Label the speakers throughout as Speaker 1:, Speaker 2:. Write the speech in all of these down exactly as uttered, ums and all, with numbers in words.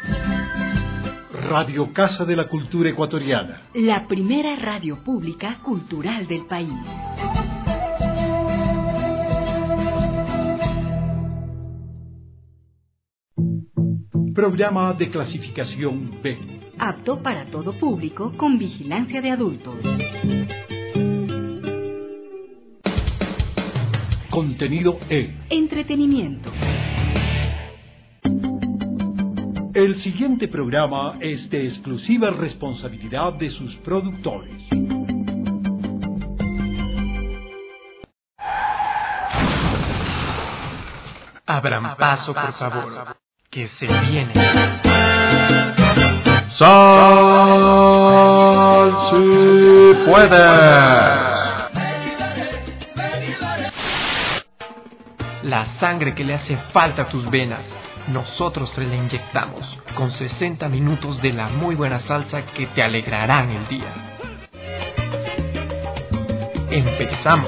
Speaker 1: Radio Casa de la Cultura Ecuatoriana.
Speaker 2: La primera radio pública cultural del país.
Speaker 1: Programa de clasificación B.
Speaker 2: Apto para todo público con vigilancia de adultos.
Speaker 1: Contenido E.
Speaker 2: Entretenimiento.
Speaker 1: El siguiente programa es de exclusiva responsabilidad de sus productores.
Speaker 3: Abran paso, por favor, que se viene.
Speaker 4: ¡Sal si puedes!
Speaker 3: La sangre que le hace falta a tus venas, nosotros te la inyectamos con sesenta minutos de la muy buena salsa que te alegrarán el día. Empezamos.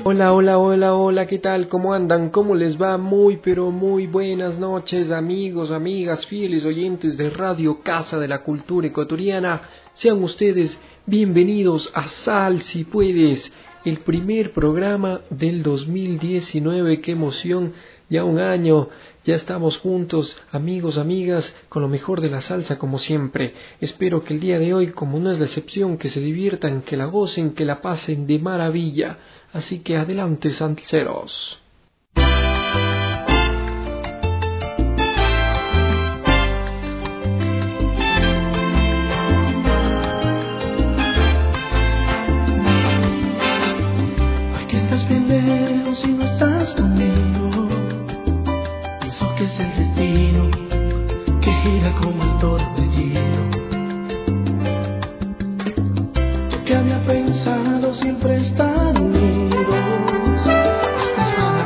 Speaker 3: Hola, hola, hola, hola, ¿qué tal? ¿Cómo andan? ¿Cómo les va? Muy, pero muy buenas noches, amigos, amigas, fieles oyentes de Radio Casa de la Cultura Ecuatoriana. Sean ustedes bienvenidos a Sal Si Puedes, el primer programa del dos mil diecinueve. ¡Qué emoción! Ya un año, ya estamos juntos, amigos, amigas, con lo mejor de la salsa como siempre. Espero que el día de hoy, como no es la excepción, que se diviertan, que la gocen, que la pasen de maravilla. Así que adelante, salseros.
Speaker 5: Porque estás bien lejos y no estás conmigo. Pienso que es el destino que gira como el torbellino. Yo que había pensado siempre estar unidos, estás para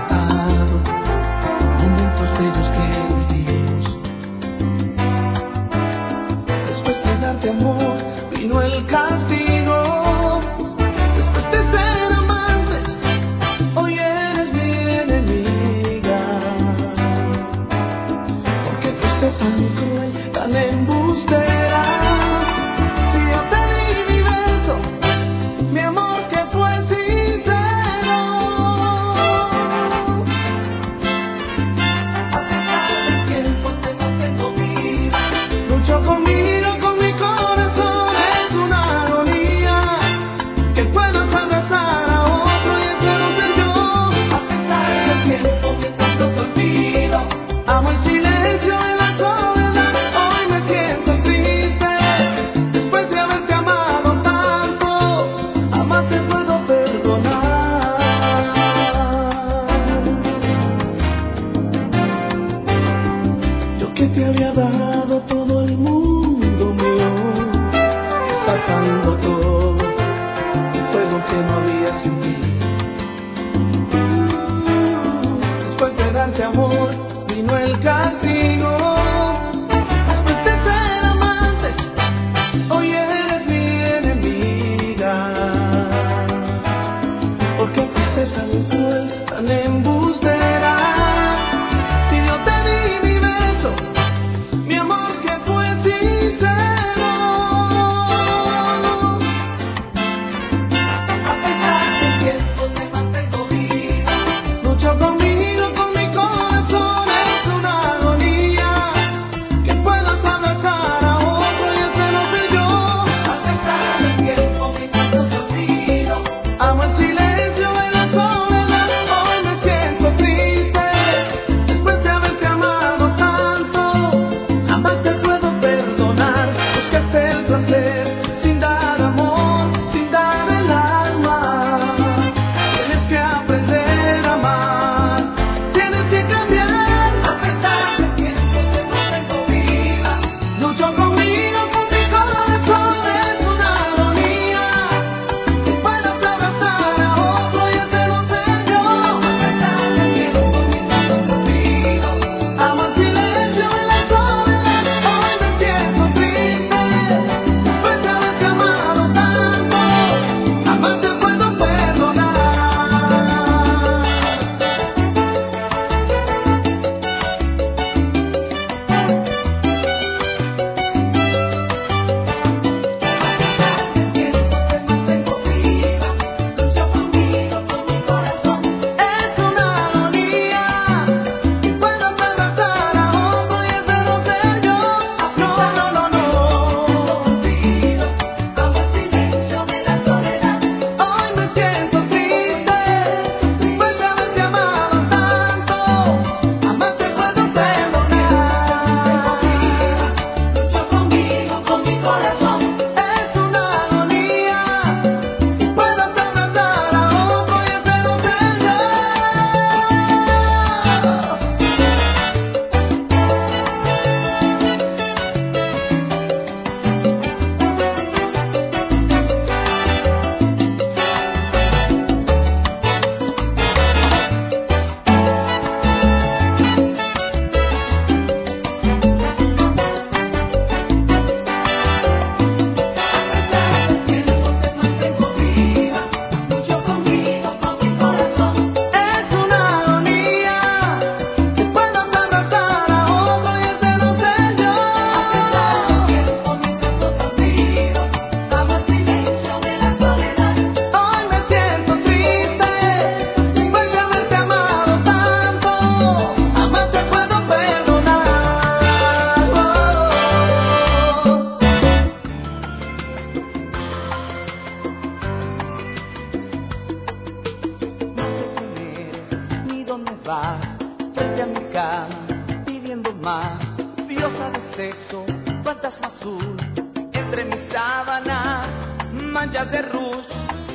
Speaker 6: cama, diosa de sexo, fantasma azul, entre mis sábanas, manchas de rouge.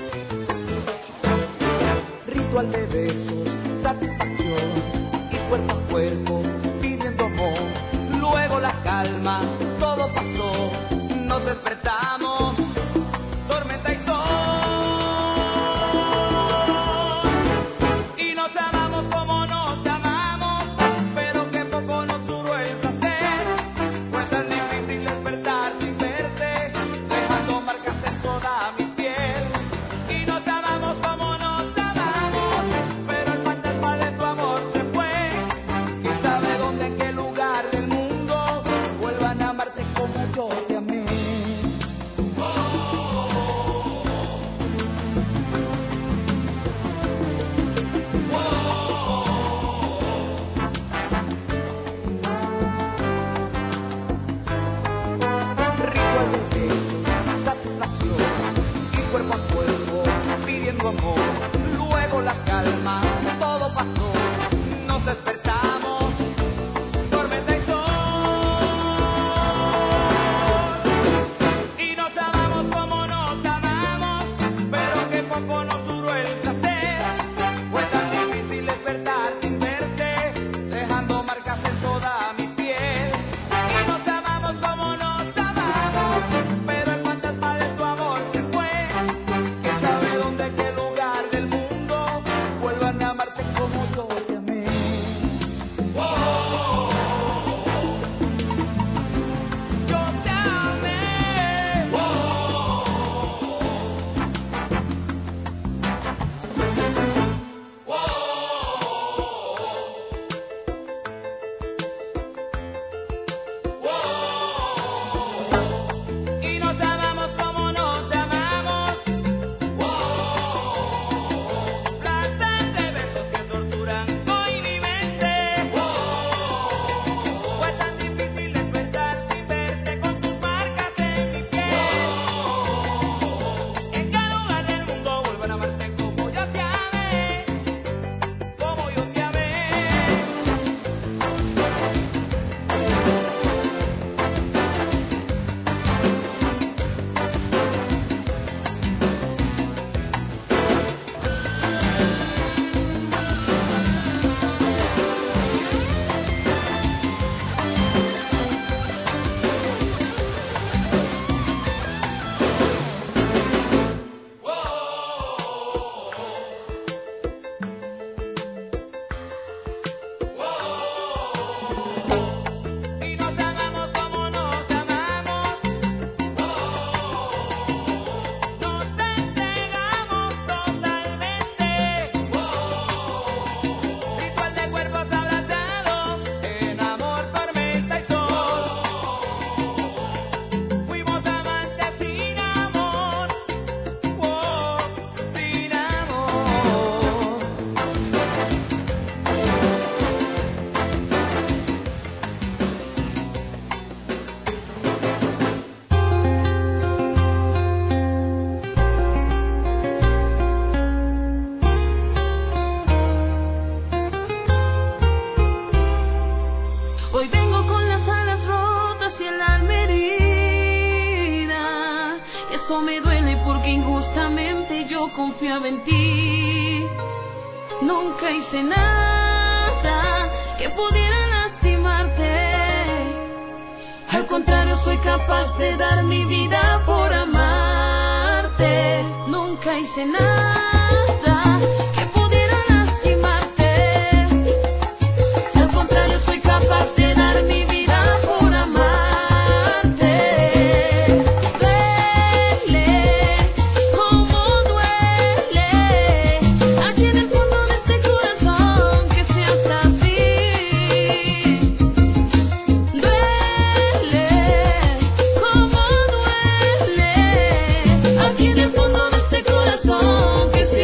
Speaker 6: Ritual de besos, satisfacción y cuerpo a cuerpo, pidiendo amor. Luego la calma, todo pasó, nos despertamos, tormenta y sol. Y nos amamos como nos amamos, pero que poco nos duró el placer. Fue tan difícil despertar sin verte, dejando marcas en toda mi piel. Y nos amamos como nos amamos, pero el fantasma de tu amor se fue. ¿Quién sabe dónde, en qué lugar del mundo vuelvan a amarte como yo te amé? Ritual de besos, satisfacción y cuerpo a cuerpo, pidiendo amor. Luego la calma, todo pasó, nos despertamos, tormenta y sol. Y nos amamos como nos amamos, pero que poco nos duró el placer. Fue tan difícil despertar sin verte, dejando marcas en toda mi piel. Y nos amamos como nos amamos, pero el fantasma de tu amor se fue. ¿Quién sabe dónde, qué lugar del mundo vuelvan a amarte como yo te amé? Yo te amé. Y nos amamos como nos amamos. Plantas de besos que torturan hoy mi mente. Fue tan difícil despertar sin verte, con tus marcas en mi piel. En cada lugar del mundo vuelvan a amarte como yo te amé, como yo te amé. Y nos amamos como nos amamos, nos entregamos totalmente. Ritual de cuerpos abrazados, en amor, tormenta y sol. Fuimos amantes sin amor, oh, sin amor.
Speaker 7: Hoy vengo con las alas rotas y el alma herida. Y eso me duele porque injustamente yo confiaba en ti. Nunca hice nada que pudiera lastimarte. Al contrario, soy capaz de dar mi vida por amarte. Nunca hice nada que pudiera lastimarte. Al contrario, soy capaz de dar mi vida por amarte. Duele, como duele, aquí en el fondo de este corazón que seas así. Duele, como duele, aquí en el fondo de este corazón que seas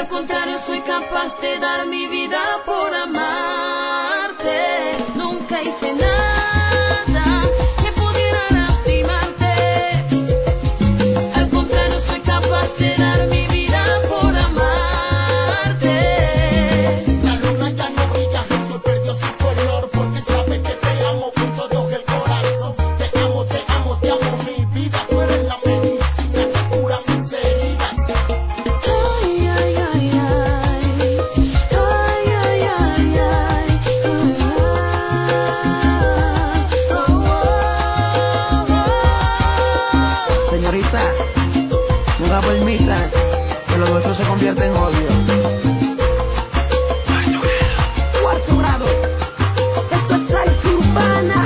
Speaker 7: Al contrario, soy capaz de dar mi vida por amarte. Nunca hice nada que pudiera lastimarte. Al contrario, soy capaz de dar mi vida por amarte.
Speaker 5: La luna ya no brilla, el sol perdió su color, porque sabe que te amo con todo el corazón. Te amo, te amo, te amo, mi vida. Tú eres la medicina que cura mis heridas.
Speaker 7: Ay, ay, ay, ay. Ay, ay, ay, ay. Oh, oh, oh.
Speaker 8: Señorita, nunca permita que lo nuestro se convierta en odio. Cuarto grado. Esto es salsa urbana.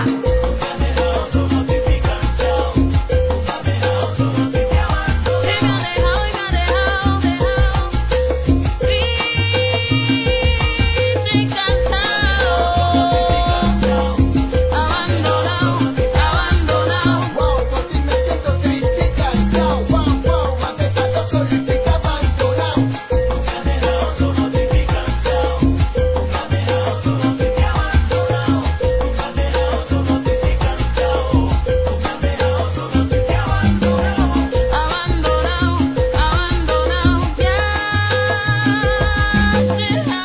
Speaker 7: Y me ha dejado, y me ha dejado, dejado triste y cansado. Abandonado, abandonado.
Speaker 5: Wow, por ti me siento triste y cansado. Wow, wow, más de tanto solito y abandonado. Nunca dejado solo de mi cansado. Nunca dejado solo de mi abandonado. Nunca dejado solo de mi cansado. Nunca dejado solo de mi abandonado.
Speaker 7: Abandonado, abandonado, ya dejado.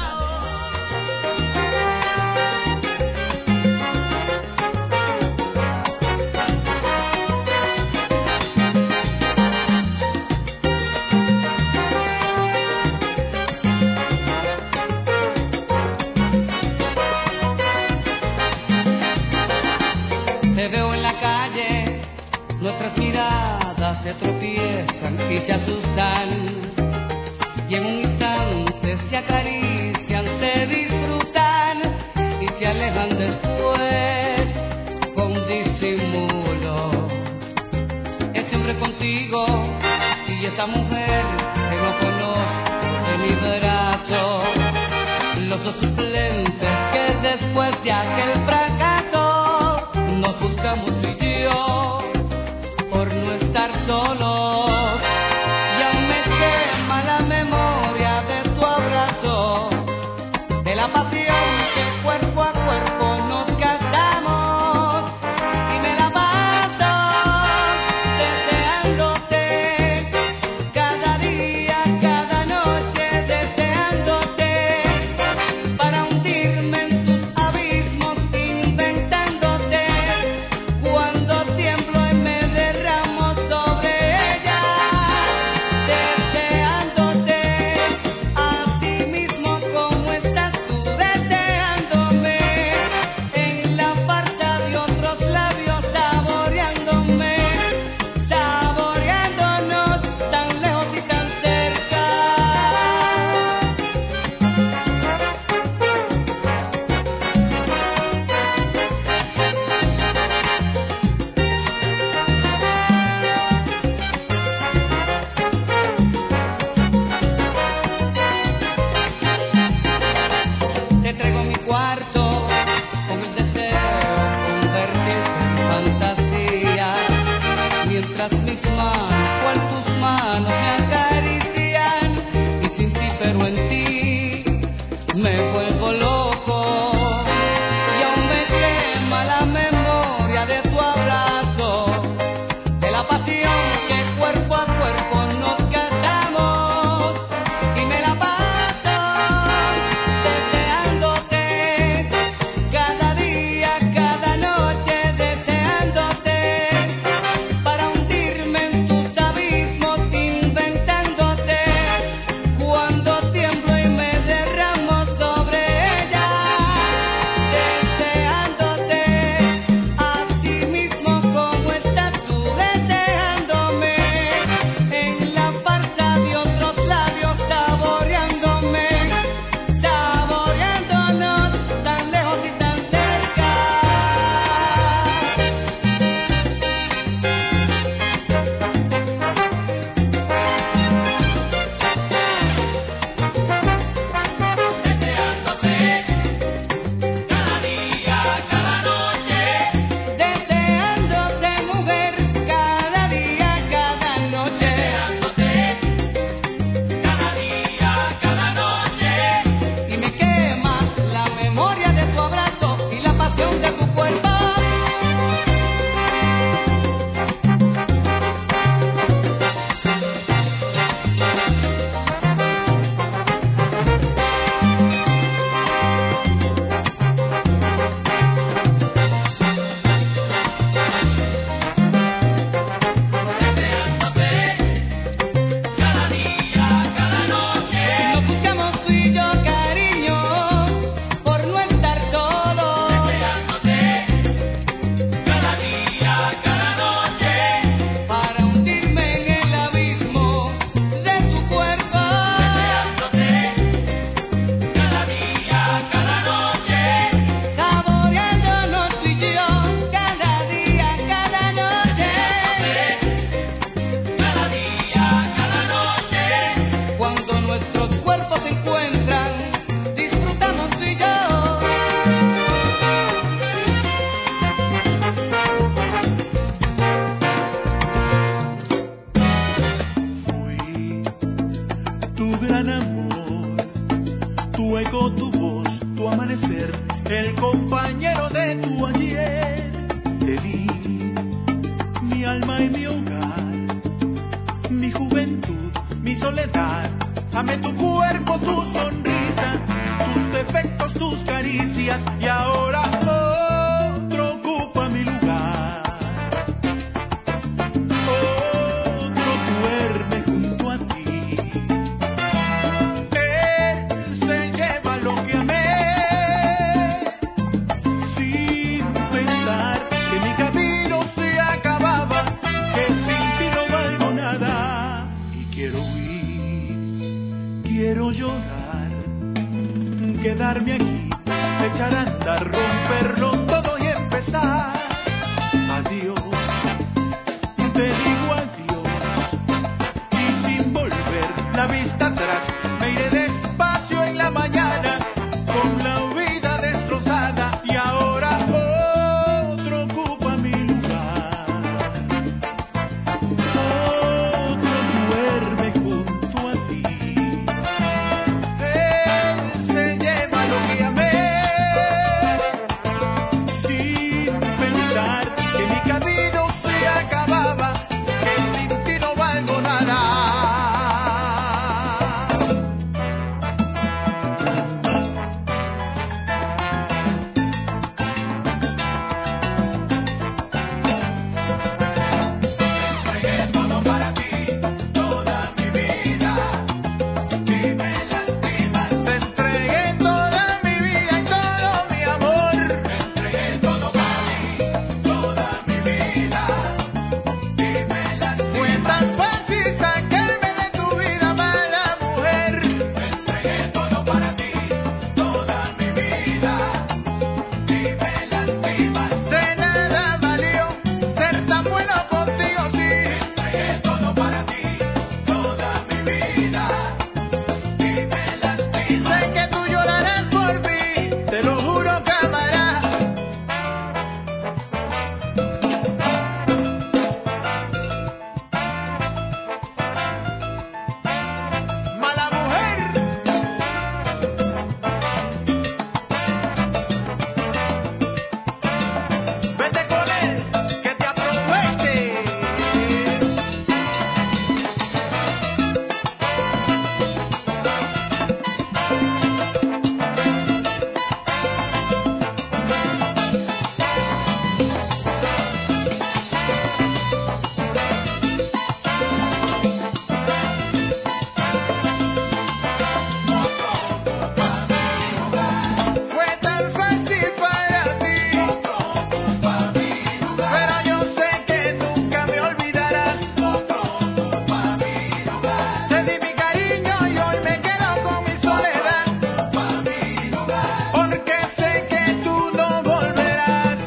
Speaker 6: Te veo en la calle, nuestras miradas se tropiezan y se asustan. Y en un instante se acarician, se disfrutan y se alejan después con disimulo. Es siempre contigo y esa mujer que no conozco en mi brazo. Los dos suplentes que después de aquel fracaso nos buscamos tú y yo por no estar solos. Y aún me quema la memoria de tu abrazo, de la pasión que cuerpo a cuerpo nos gastamos. Y me la paso deseándote, cada día, cada noche deseándote, para hundirme en tus abismos y
Speaker 9: quedarme aquí, echar a andar, romperlo todo y empezar. Adiós, te digo adiós, y sin volver la vista atrás, me iré despacio en la mañana, con la vida destrozada, y ahora otro ocupa mi lugar. Otro duerme junto a ti. Él se lleva lo que amé, sin pensar que mi camino se acababa, que sin ti no valgo nada. Entregué todo para ti, toda mi vida, y me lastimas. Te entregué toda mi vida y todo mi amor. Te entregué todo para ti, toda mi vida, y me lastimas. Fue tan fácil sacarme de tu vida, mala mujer. Te entregué todo para ti, toda mi vida, y me lastimas. De nada valió ser tan bueno contigo, sí. Te entregué todo para ti, toda mi vida, y me lastimas. Sé que tú llorarás por mí, te lo juro, cámara. Mala mujer. Vete con él, que te aproveche. Fue tan fácil para ti, pero yo sé que nunca me olvidarás. Te di mi cariño y hoy me quedo con mi soledad, porque sé que tú no volverás.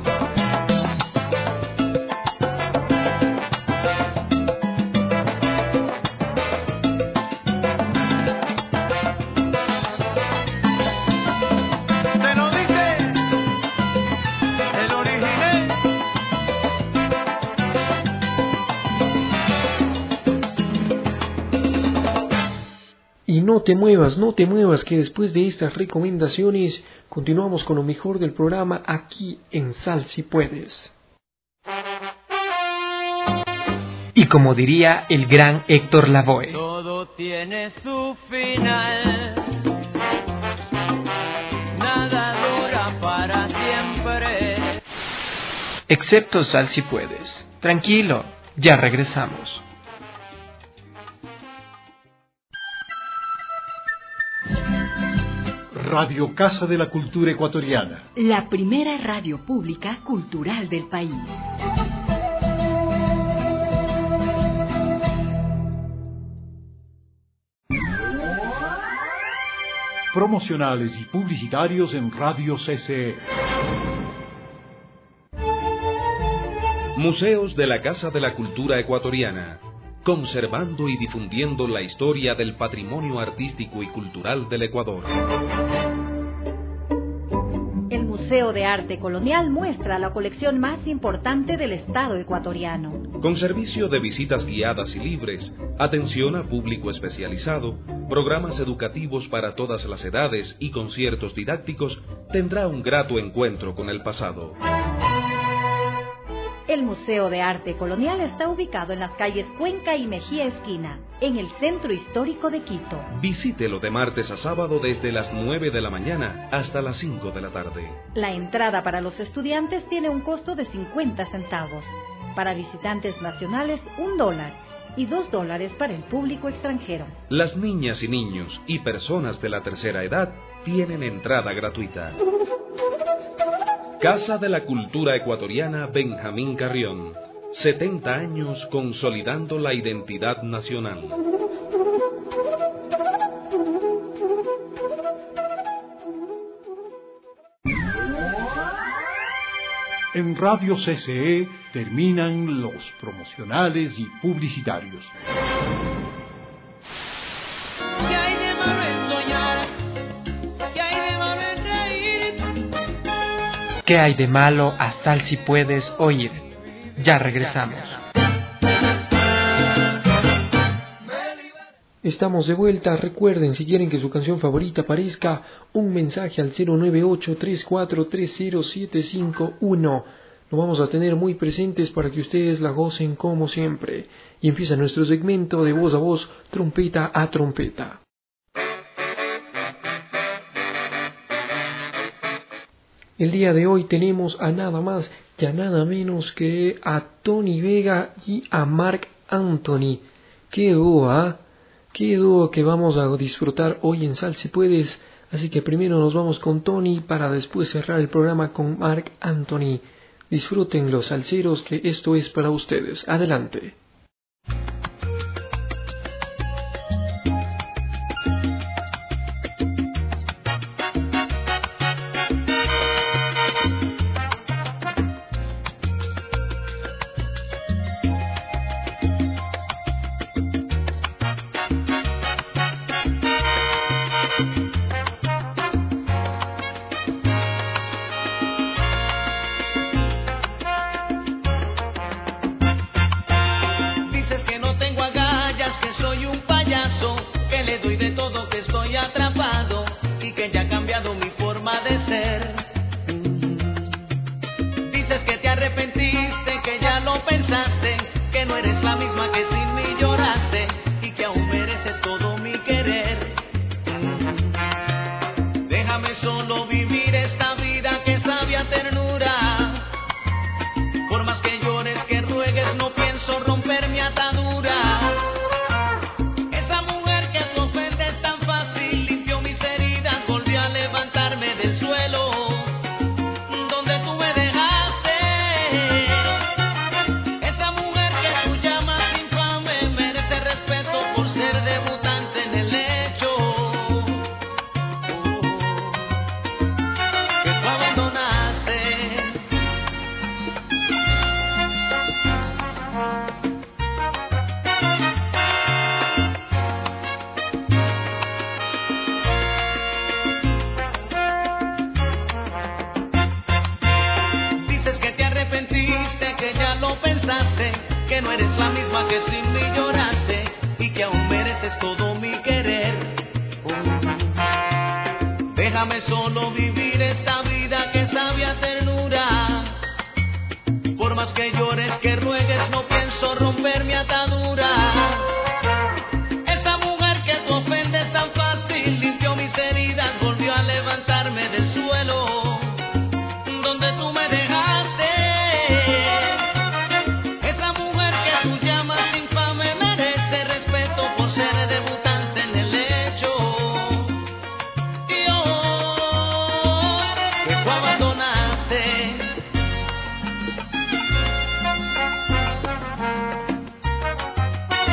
Speaker 9: Te lo dice el original.
Speaker 3: Y no te muevas, no te muevas, que después de estas recomendaciones continuamos con lo mejor del programa aquí en Sal Si Puedes.
Speaker 10: Y como diría el gran Héctor Lavoe,
Speaker 6: Todo tiene su final, nada dura para siempre.
Speaker 10: excepto Sal Si Puedes. Tranquilo, ya regresamos.
Speaker 1: Radio Casa de la Cultura Ecuatoriana.
Speaker 2: La primera radio pública cultural del país.
Speaker 1: Promocionales y publicitarios en Radio C C E.
Speaker 11: Museos de la Casa de la Cultura Ecuatoriana, conservando y difundiendo la historia del patrimonio artístico y cultural del Ecuador.
Speaker 12: El Museo de Arte Colonial muestra la colección más importante del Estado ecuatoriano.
Speaker 11: Con servicio de visitas guiadas y libres, atención a público especializado, programas educativos para todas las edades y conciertos didácticos, tendrá un grato encuentro con el pasado.
Speaker 12: El Museo de Arte Colonial está ubicado en las calles Cuenca y Mejía Esquina, en el centro histórico de Quito.
Speaker 11: Visítelo de martes a sábado desde las nueve de la mañana hasta las cinco de la tarde.
Speaker 12: La entrada para los estudiantes tiene un costo de cincuenta centavos. Para visitantes nacionales, un dólar. Y dos dólares para el público extranjero.
Speaker 11: Las niñas y niños y personas de la tercera edad tienen entrada gratuita. Casa de la Cultura Ecuatoriana Benjamín Carrión. setenta años consolidando la identidad nacional.
Speaker 1: En Radio C C E terminan los promocionales y publicitarios.
Speaker 6: ¿Qué hay de malo en soñar? ¿Qué hay de malo en reír?
Speaker 10: ¿Qué hay de malo a Sal si puedes oír? Ya regresamos.
Speaker 3: Estamos de vuelta. Recuerden, si quieren que su canción favorita aparezca, un mensaje al cero nueve ocho, tres cuatro tres cero, siete cinco uno. Lo vamos a tener muy presentes para que ustedes la gocen como siempre. Y empieza nuestro segmento de voz a voz, trompeta a trompeta. El día de hoy tenemos a nada más y a nada menos que a Tony Vega y a Marc Anthony. ¡Qué dúo, ah! Qué dúo que vamos a disfrutar hoy en Sal si puedes. Así que primero nos vamos con Tony para después cerrar el programa con Marc Anthony. Disfruten los salseros, que esto es para ustedes. Adelante.
Speaker 6: Abandonaste.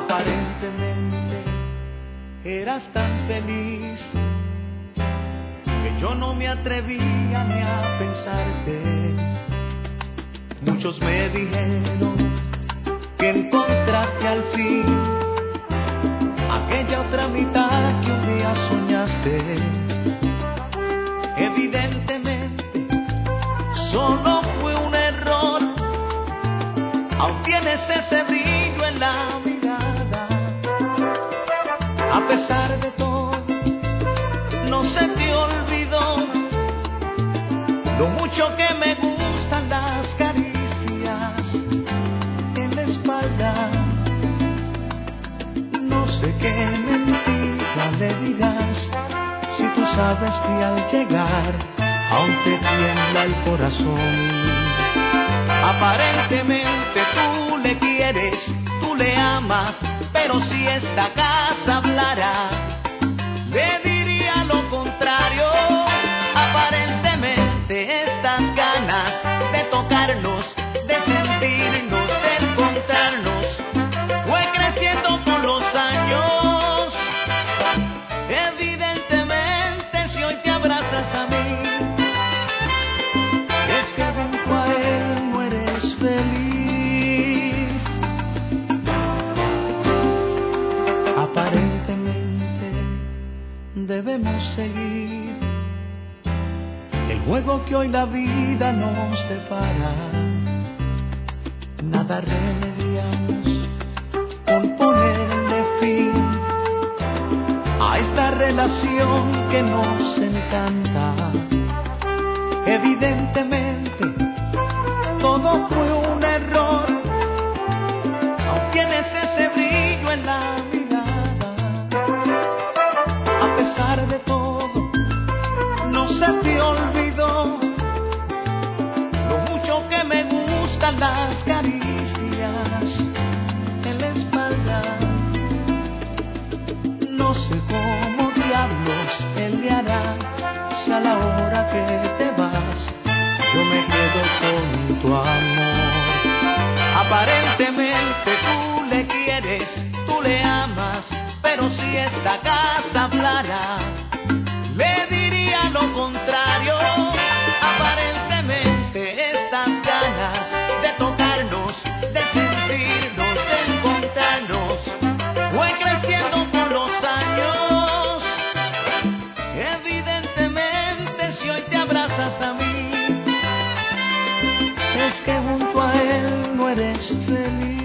Speaker 6: Aparentemente eras tan feliz que yo no me atrevía ni a pensarte. Muchos me dijeron que encontraste al fin aquella otra mitad que un día soñaste. Evidentemente solo fue un error, aún tienes ese brillo en la mirada. A pesar de todo, no se te olvidó lo mucho que me gustan las caricias en la espalda. No sé qué mentira le dirás si tú sabes que al llegar aún te tiembla el corazón. Aparentemente tú le quieres, tú le amas, pero si esta casa hablara, le diría lo contrario. Aparentemente estas ganas de tocarnos, de sentirnos, de encontrarnos, fue creciendo con los años. Evidentemente si hoy te abrazas a mí, es que junto a él no eres feliz. Aparentemente debemos seguir el juego que hoy la vida nos separa. Nada remediamos con ponerle fin a esta relación que nos encanta. Evidentemente todo fue un error, aún tienes ese brillo en la mirada. A pesar de todo, no se te olvidó lo mucho que me gustan las caricias en la espalda. No sé cómo diablos él le hará si a la hora que te vas yo me quedo con tu amor. Aparentemente tú le quieres, tú le amas, pero si esta casa hablara, le diría lo contrario. Aparentemente estas ganas de tocarnos, de sentirnos, de encontrarnos, fue creciendo con los años. Evidentemente si hoy te abrazas a mí, es que junto a él no eres feliz.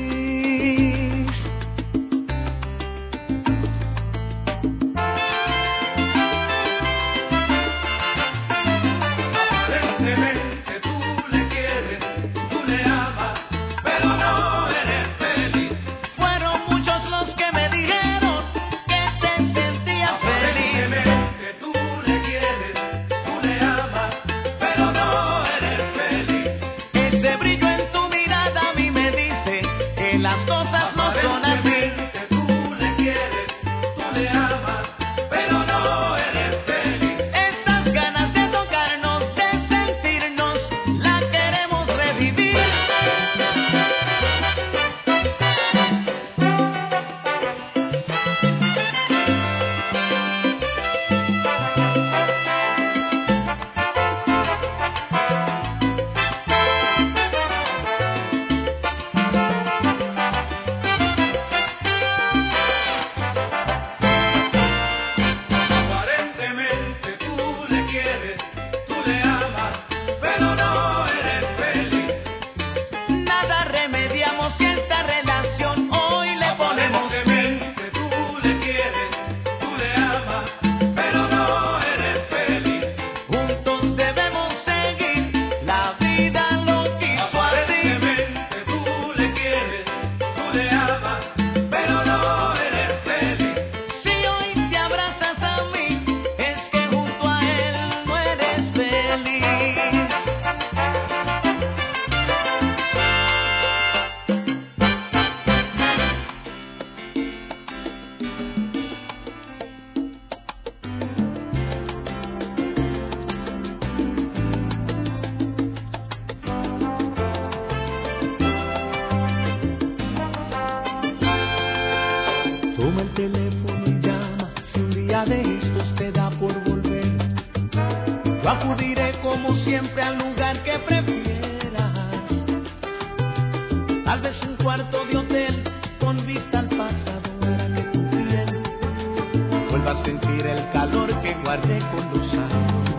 Speaker 13: Toma el teléfono y llama, si un día de estos te da por volver. Yo acudiré como siempre al lugar que prefieras. Tal vez un cuarto de hotel con vista al pasado para que tu piel vuelva a sentir el calor que guardé con los años.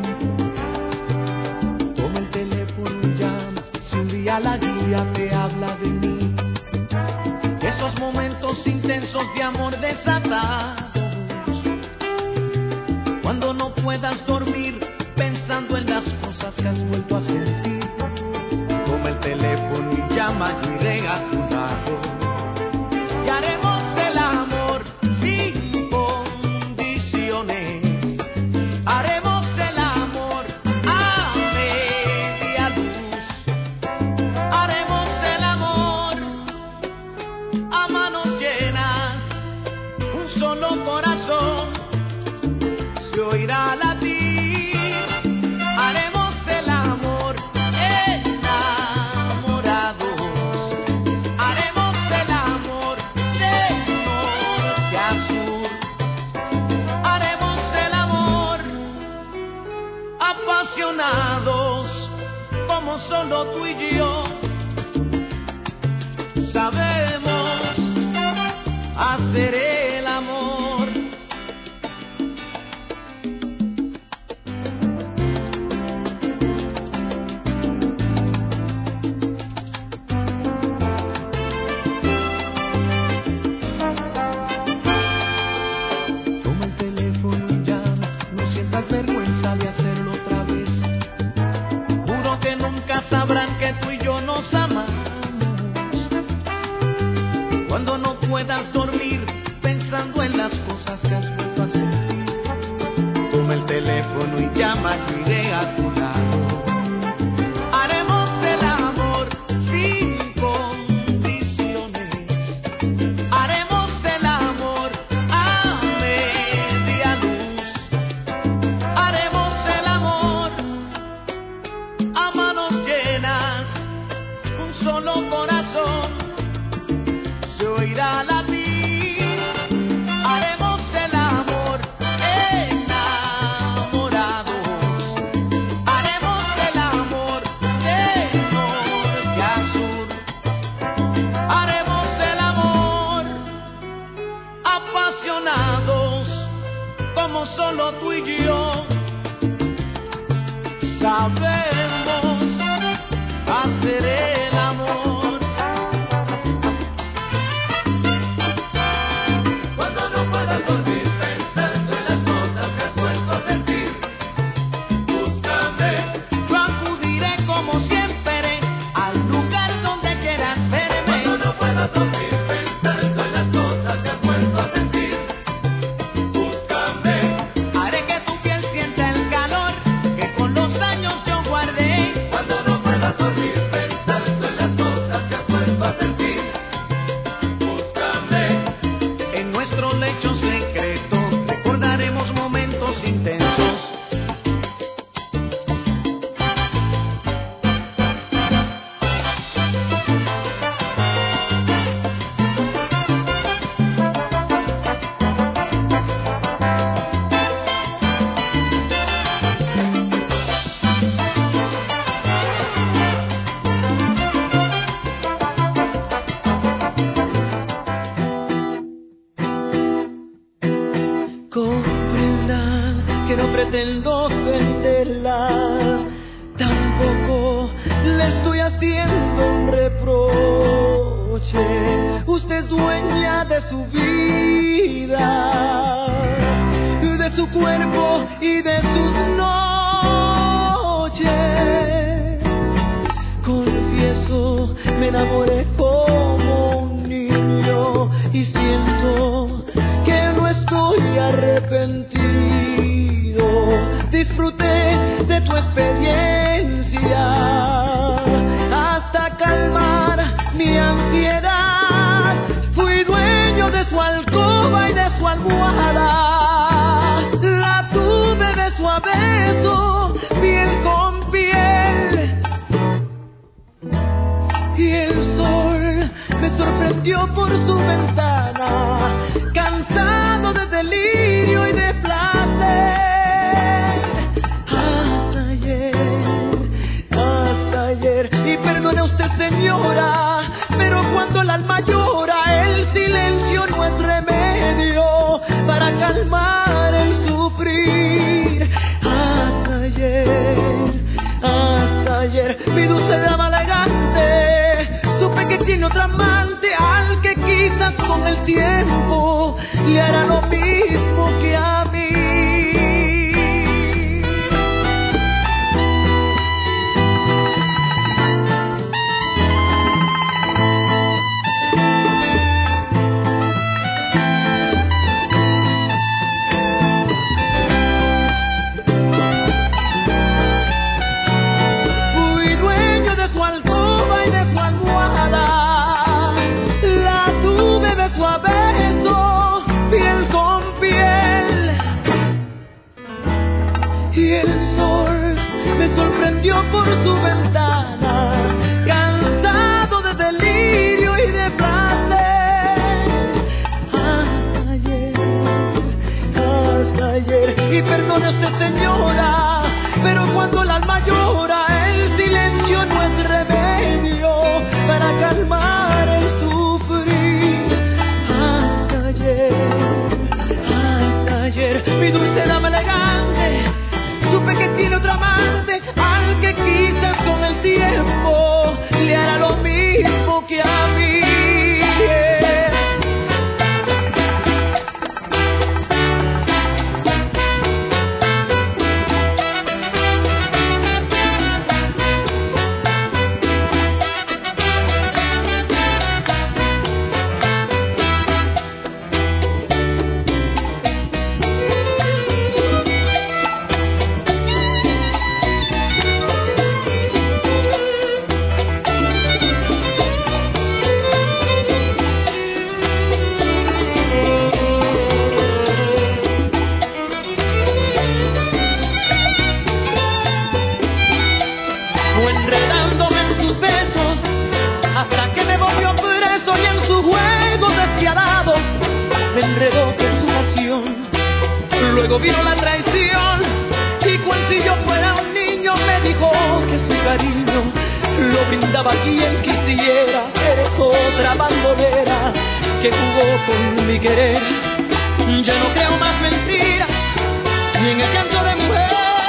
Speaker 13: Toma el teléfono y llama, si un día la guía te habla de mí. Esos momentos intensos de amor desatados, cuando no puedas dormir pensando en las cosas que has vuelto a sentir. Toma el teléfono y llama, yo iré a tu lado y haremos el amor sin condiciones. Haremos el amor a media luz. Haremos el amor a manos llenas. Un solo corazón se oirá latir. Haremos el amor enamorados. Haremos el amor de norte a sur. Haremos el amor apasionados, como solo tú y yo sabemos hacer el amor. Toma el teléfono y llama, no sientas vergüenza de hacerlo otra vez. Juro que nunca sabrán que tú y yo nos amamos. Cuando no puedas dormir pensando en las cosas que has vuelto a sentir, toma el teléfono y llama, yo iré a tu lado. Haremos el amor sin condiciones. Haremos el amor a media luz. Haremos el amor a manos llenas. Un solo corazón se oirá latir. Haremos el amor enamorados. Haremos el amor de norte a sur. Haremos el amor apasionados, como solo tú y yo sabemos hacer el amor. Cuando no puedas dormir pensando en las cosas que has vuelto a sentir, búscame. Yo acudiré como siempre al lugar donde quieras verme. Cuando no puedas dormir pensando en las cosas que has vuelto a sentir, búscame. Haré que tu piel sienta el calor que con los años yo guardé. Cuando no puedas dormir pensando en las cosas que has vuelto a sentir, búscame. En nuestro lecho secreto recordaremos momentos intensos. Comprendan que no pretendo ofenderla, tampoco le estoy haciendo un reproche. Usted es dueña de su vida, de su cuerpo y de sus noches. Confieso, me enamoré como un niño y siento que no estoy arrepentido. Disfruté de tu experiencia hasta calmar mi ansiedad. Fui dueño de su alcoba y de su almohada. La tuve beso a beso, piel con piel. Y el sol me sorprendió por su ventana. otro amante al que quizás con el tiempo le hará lo mismo que a mí. Por su ventana, cansado de delirio y de placer. Hasta ayer, hasta ayer, y perdone usted, señora, pero cuando el alma llora, el silencio no es remedio para calmar el sufrir. Hasta ayer, hasta ayer, mi dulce dama elegante, supe que tiene otro amante al que quizás con el tiempo le hará lo mismo que a mí. Luego vino la traición y cual si yo fuera un niño me dijo que su cariño lo brindaba a quien quisiera. Eres otra bandolera que jugó con mi querer. Ya no creo más mentiras ni en el llanto de mujer.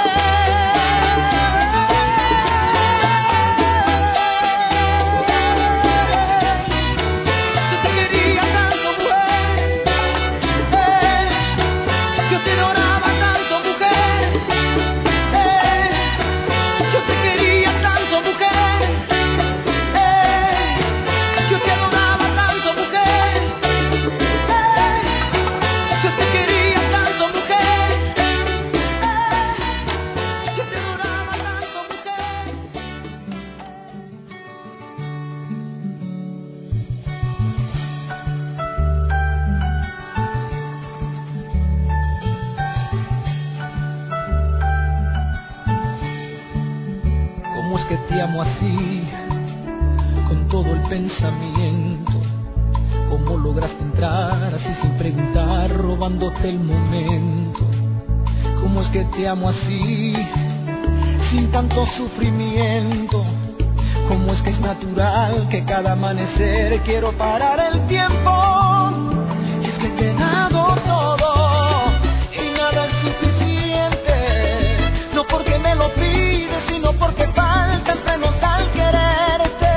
Speaker 13: Así, con todo el pensamiento, ¿cómo lograste entrar así sin preguntar, robándote el momento? ¿Cómo es que te amo así, sin tanto sufrimiento? ¿Cómo es que es natural que cada amanecer quiero parar el tiempo? Y es que te he dado todo y nada es suficiente, no porque me lo pides, sino porque falta entre nos al quererte.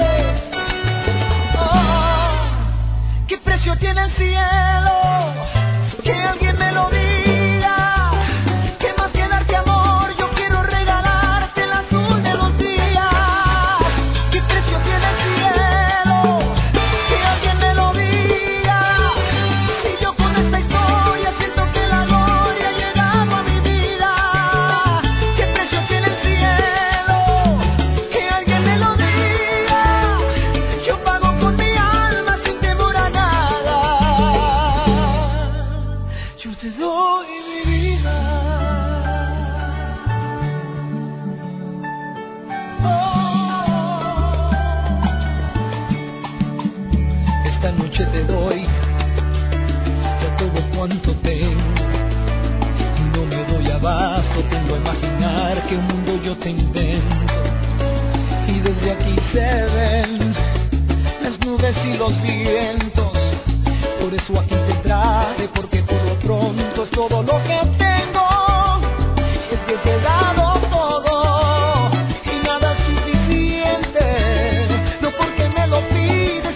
Speaker 13: Oh, ¿qué precio tiene el cielo? Que alguien me lo diga. ¿Qué más que darte amor? Yo quiero regalarte el azul de los días. ¿Qué precio tiene el cielo? Que alguien me lo diga. Si yo con esta historia siento que la gloria ha llegado a mi vida. ¿Qué precio tiene el cielo? Que alguien me lo diga. Yo pago con mi alma sin temor a nada. Yo te doy mi vida. Oh. Esta noche te doy de todo cuanto tengo. No me doy abasto, tengo a imaginar que un mundo yo te invento. Y desde aquí se ven las nubes y los vientos. Por eso aquí te traje, porque por lo pronto es todo lo que tengo. Es que te he dado todo y nada es suficiente. No porque me lo pides,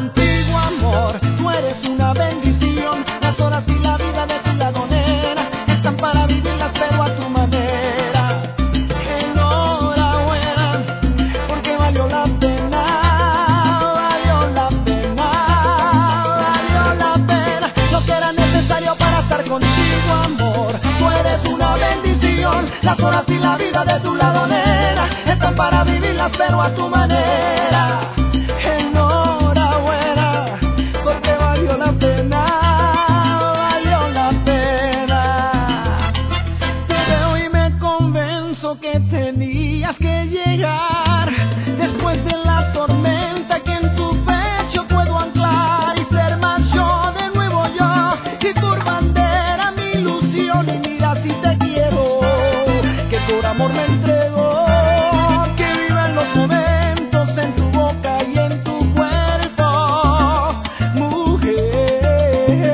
Speaker 13: contigo, amor. Tú eres una bendición. Las horas y la vida de tu lado, nena, están para vivirlas, pero a tu manera. Enhorabuena, porque valió la pena, valió la pena, valió la pena. Lo que era necesario para estar contigo, amor. Tú eres una bendición. Las horas y la vida de tu lado, nena, están para vivirlas, pero a tu manera. Enhorabuena, porque valió la pena, valió la pena. Te veo y me convenzo que tenías que llegar después de la tormenta, que en tu pecho puedo anclar y ser más yo, de nuevo yo, y por bandera mi ilusión. Y mira si te quiero, que por amor me entrego, que vivan los momentos en tu boca y en tu cuerpo, mujer.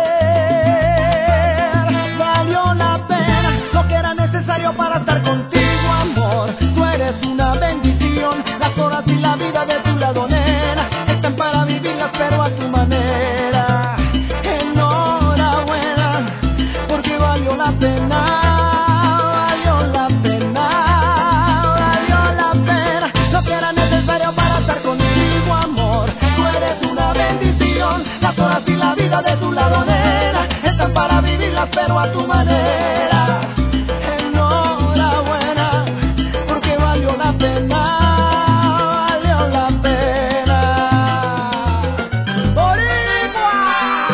Speaker 13: Valió la pena, lo que era necesario para estar contigo, amor. Tú eres una bendición. Las horas y la vida de tu lado, nena, están para vivirlas, pero a tu manera. Enhorabuena, porque valió la pena. Las horas y la vida de tu lado, nena, están para vivirlas, pero a tu manera. Enhorabuena, porque valió la pena, valió la pena. ¡Boricua!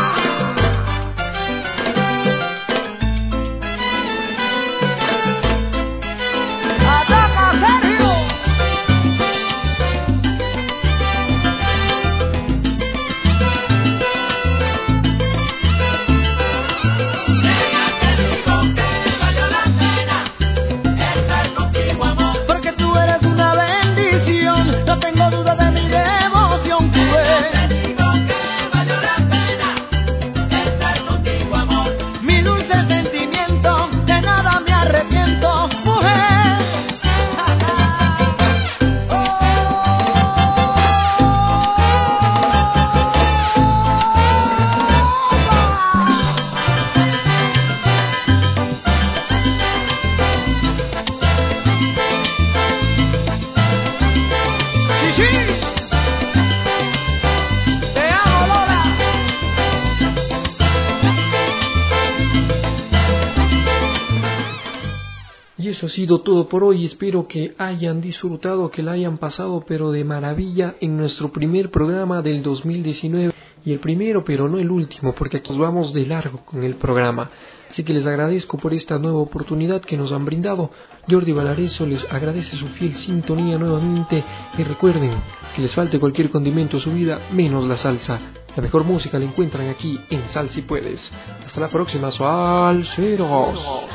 Speaker 13: ¡Ataca, Sergio!
Speaker 3: Eso ha sido todo por hoy. Espero que hayan disfrutado, que la hayan pasado pero de maravilla en nuestro primer programa del dos mil diecinueve, y el primero pero no el último, porque aquí nos vamos de largo con el programa. Así que les agradezco por esta nueva oportunidad que nos han brindado. Jordi Valareso les agradece su fiel sintonía nuevamente, y recuerden que les falte cualquier condimento a su vida menos la salsa. La mejor música la encuentran aquí en Sal Si Puedes. Hasta la próxima, salseros.